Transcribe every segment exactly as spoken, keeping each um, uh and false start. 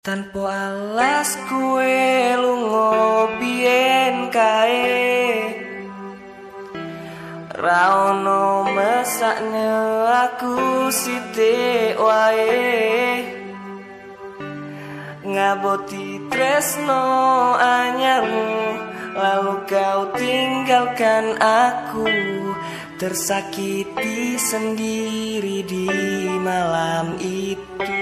Tanpa alas kue lungo bien kae, ra ono mesakne aku sithik wae. Ngaboti tresno anyarmu, lalu kau tinggalkan aku, tersakiti sendiri di malam itu.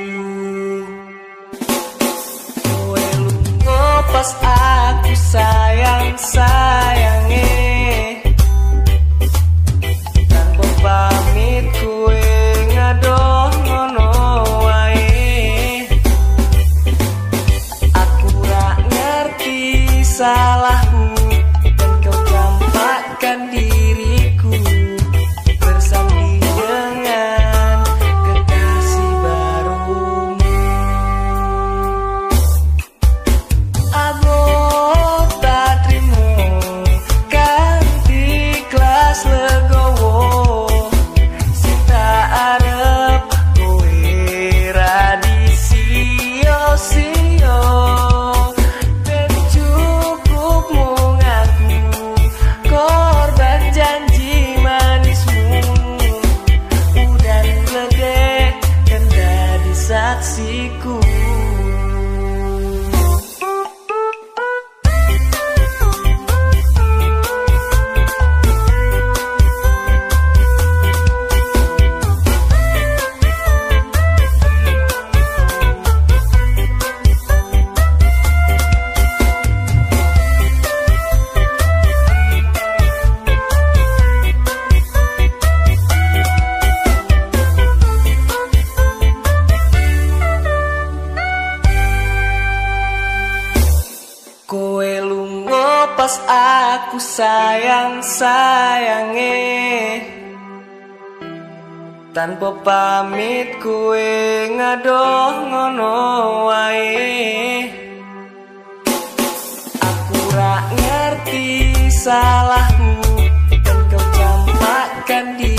Kowe lungo pas aku sayang-sayange, tanpa pamit kowe ngadoh ngono wae. Aku ra ngerti salahmu, dan kau campakkan diriku bersanding dengan kekasih barumu. Abot tak trimo kanthi kelas legowo, sita arep kowe ra disio-sio. Ben cukup mung aku korban janji manismu, udan ledek kan dadi saksiku. Kowe lungo pas aku sayang-sayange, tanpa pamit kowe ngadoh ngono wae. Aku ra ngerti salahmu, dan kau campakkan diriku